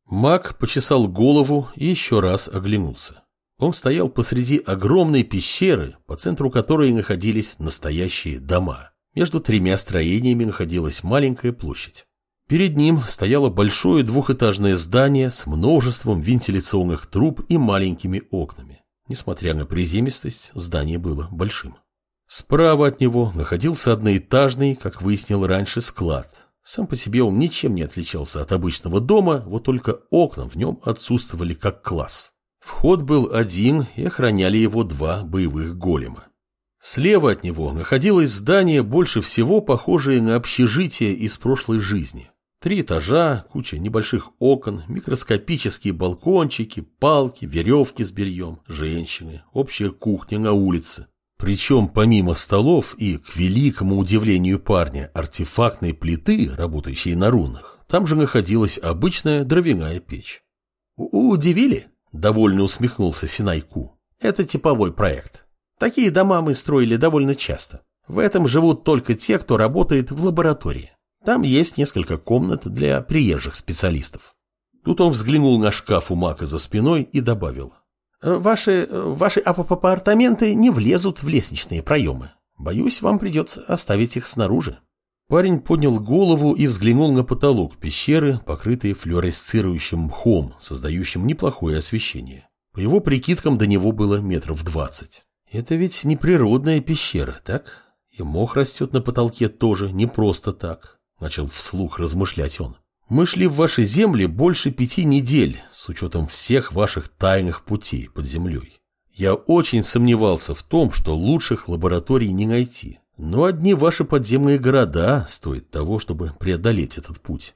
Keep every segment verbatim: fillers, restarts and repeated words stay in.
Маг почесал голову и еще раз оглянулся. Он стоял посреди огромной пещеры, по центру которой находились настоящие дома. Между тремя строениями находилась маленькая площадь. Перед ним стояло большое двухэтажное здание с множеством вентиляционных труб и маленькими окнами. Несмотря на приземистость, здание было большим. Справа от него находился одноэтажный, как выяснил раньше, склад. Сам по себе он ничем не отличался от обычного дома, вот только окна в нем отсутствовали как класс. Вход был один, и охраняли его два боевых голема. Слева от него находилось здание, больше всего похожее на общежитие из прошлой жизни. Три этажа, куча небольших окон, микроскопические балкончики, палки, веревки с бельем, женщины, общая кухня на улице. Причем помимо столов и, к великому удивлению парня, артефактной плиты, работающей на рунах, там же находилась обычная дровяная печь. «Удивили?» – довольно усмехнулся Синайку. «Это типовой проект. Такие дома мы строили довольно часто. В этом живут только те, кто работает в лаборатории. Там есть несколько комнат для приезжих специалистов». Тут он взглянул на шкаф у Мака за спиной и добавил. Ваши, ваши апартаменты не влезут в лестничные проемы. Боюсь, вам придется оставить их снаружи. Парень поднял голову и взглянул на потолок пещеры, покрытый флуоресцирующим мхом, создающим неплохое освещение. По его прикидкам до него было метров двадцать. Это ведь не природная пещера, так? И мох растет на потолке тоже не просто так, начал вслух размышлять он. Мы шли в ваши земли больше пяти недель, с учетом всех ваших тайных путей под землей. Я очень сомневался в том, что лучших лабораторий не найти, но одни ваши подземные города стоят того, чтобы преодолеть этот путь.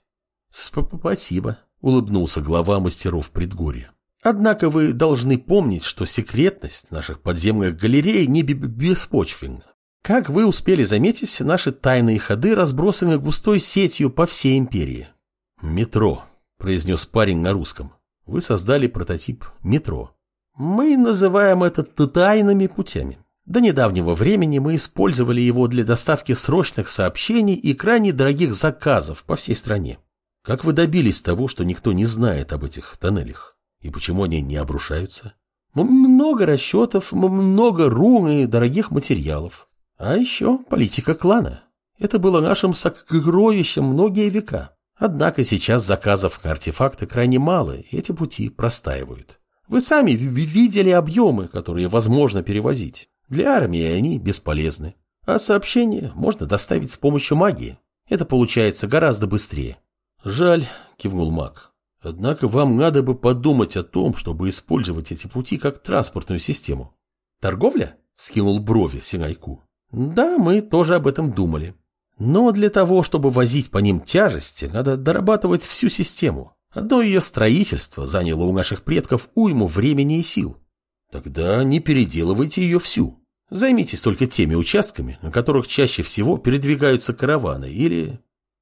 Спасибо, улыбнулся глава мастеров предгорья. Однако вы должны помнить, что секретность наших подземных галерей не беспочвенна. Как вы успели заметить, наши тайные ходы разбросаны густой сетью по всей империи. «Метро», – произнес парень на русском. «Вы создали прототип метро». «Мы называем это тайными путями. До недавнего времени мы использовали его для доставки срочных сообщений и крайне дорогих заказов по всей стране. Как вы добились того, что никто не знает об этих тоннелях? И почему они не обрушаются?» «Много расчетов, много рун и дорогих материалов. А еще политика клана. Это было нашим сокровищем многие века. Однако сейчас заказов на артефакты крайне мало, и эти пути простаивают. Вы сами видели объемы, которые возможно перевозить. Для армии они бесполезны. А сообщения можно доставить с помощью магии. Это получается гораздо быстрее». «Жаль», – кивнул маг. «Однако вам надо бы подумать о том, чтобы использовать эти пути как транспортную систему». «Торговля?» – вскинул брови Синайку. «Да, мы тоже об этом думали. Но для того, чтобы возить по ним тяжести, надо дорабатывать всю систему. Одно ее строительство заняло у наших предков уйму времени и сил. Тогда не переделывайте ее всю. Займитесь только теми участками, на которых чаще всего передвигаются караваны, или...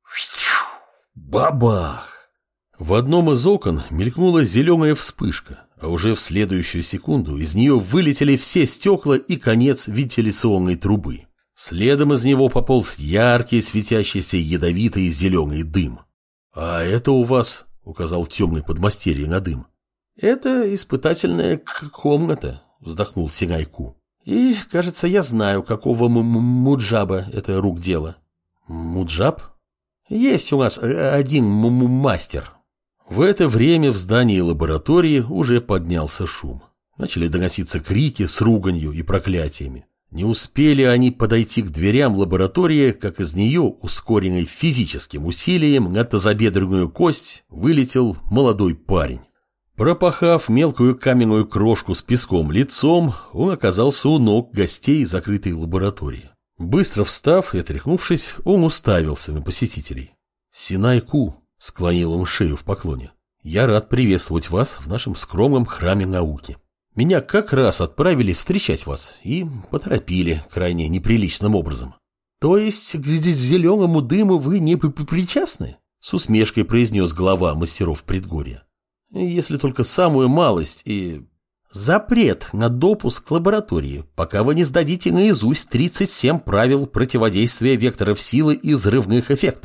Бабах! В одном из окон мелькнула зеленая вспышка, а уже в следующую секунду из нее вылетели все стекла и конец вентиляционной трубы. Следом из него пополз яркий, светящийся ядовитый зеленый дым. «А это у вас...» — указал темный подмастерье на дым. «Это испытательная комната», — вздохнул Синайку. «И, кажется, я знаю, какого муджаба это рук дело». «Муджаб?» «Есть у нас один мастер». В это время в здании лаборатории уже поднялся шум. Начали доноситься крики с руганью и проклятиями. Не успели они подойти к дверям лаборатории, как из нее, ускоренной физическим усилием на тазобедренную кость, вылетел молодой парень. Пропахав мелкую каменную крошку с песком лицом, он оказался у ног гостей закрытой лаборатории. Быстро встав и отряхнувшись, он уставился на посетителей. «Синайку», — склонил он шею в поклоне, — «я рад приветствовать вас в нашем скромном храме науки. Меня как раз отправили встречать вас и поторопили крайне неприличным образом». «То есть к зеленому дыму вы не причастны?» — с усмешкой произнес глава мастеров предгорья. «Если только самую малость и...» «Запрет на допуск к лаборатории, пока вы не сдадите наизусть тридцать семь правил противодействия векторов силы и взрывных эффектов»,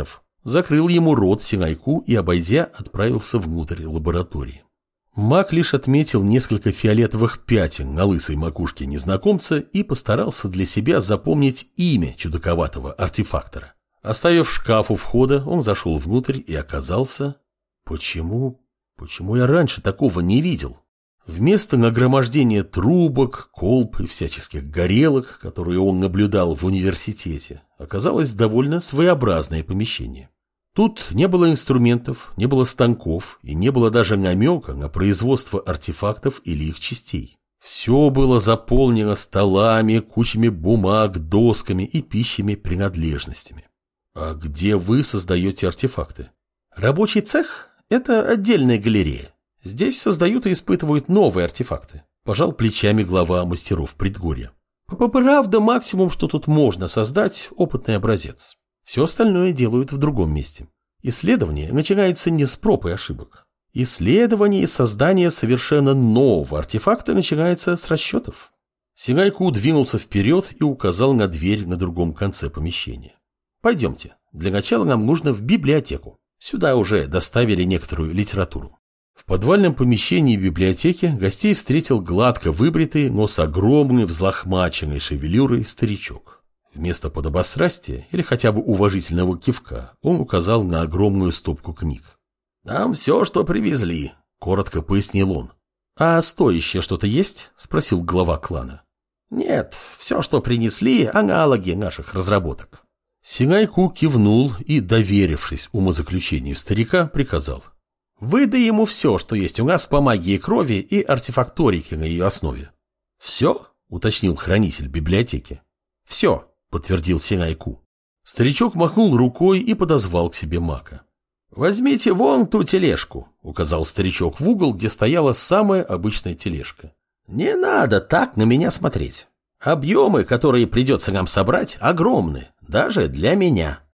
закрыл ему рот Синайку и, обойдя, отправился внутрь лаборатории. Маг лишь отметил несколько фиолетовых пятен на лысой макушке незнакомца и постарался для себя запомнить имя чудаковатого артефактора. Оставив шкаф у входа, он зашел внутрь и оказался... Почему? Почему я раньше такого не видел? Вместо нагромождения трубок, колб и всяческих горелок, которые он наблюдал в университете, оказалось довольно своеобразное помещение. Тут не было инструментов, не было станков и не было даже намека на производство артефактов или их частей. Все было заполнено столами, кучами бумаг, досками и пищими принадлежностями. А где вы создаете артефакты? Рабочий цех – это отдельная галерея. Здесь создают и испытывают новые артефакты. Пожал плечами глава мастеров предгорья. Правда, максимум, что тут можно создать – опытный образец. Все остальное делают в другом месте. Исследования начинаются не с проб и ошибок. Исследование и создание совершенно нового артефакта начинается с расчетов. Синайку двинулся вперед и указал на дверь на другом конце помещения. Пойдемте. Для начала нам нужно в библиотеку. Сюда уже доставили некоторую литературу. В подвальном помещении библиотеки гостей встретил гладко выбритый, но с огромной взлохмаченной шевелюрой старичок. Вместо подобострастия или хотя бы уважительного кивка он указал на огромную стопку книг. «Там все, что привезли», — коротко пояснил он. «А стоящее что-то есть?» — спросил глава клана. «Нет, все, что принесли, аналоги наших разработок». Синайку кивнул и, доверившись умозаключению старика, приказал. «Выдай ему все, что есть у нас по магии крови и артефакторике на ее основе». «Все?» — уточнил хранитель библиотеки. «Все», — подтвердил Синайку. Старичок махнул рукой и подозвал к себе мага. «Возьмите вон ту тележку», — указал старичок в угол, где стояла самая обычная тележка. «Не надо так на меня смотреть. Объемы, которые придется нам собрать, огромны, даже для меня».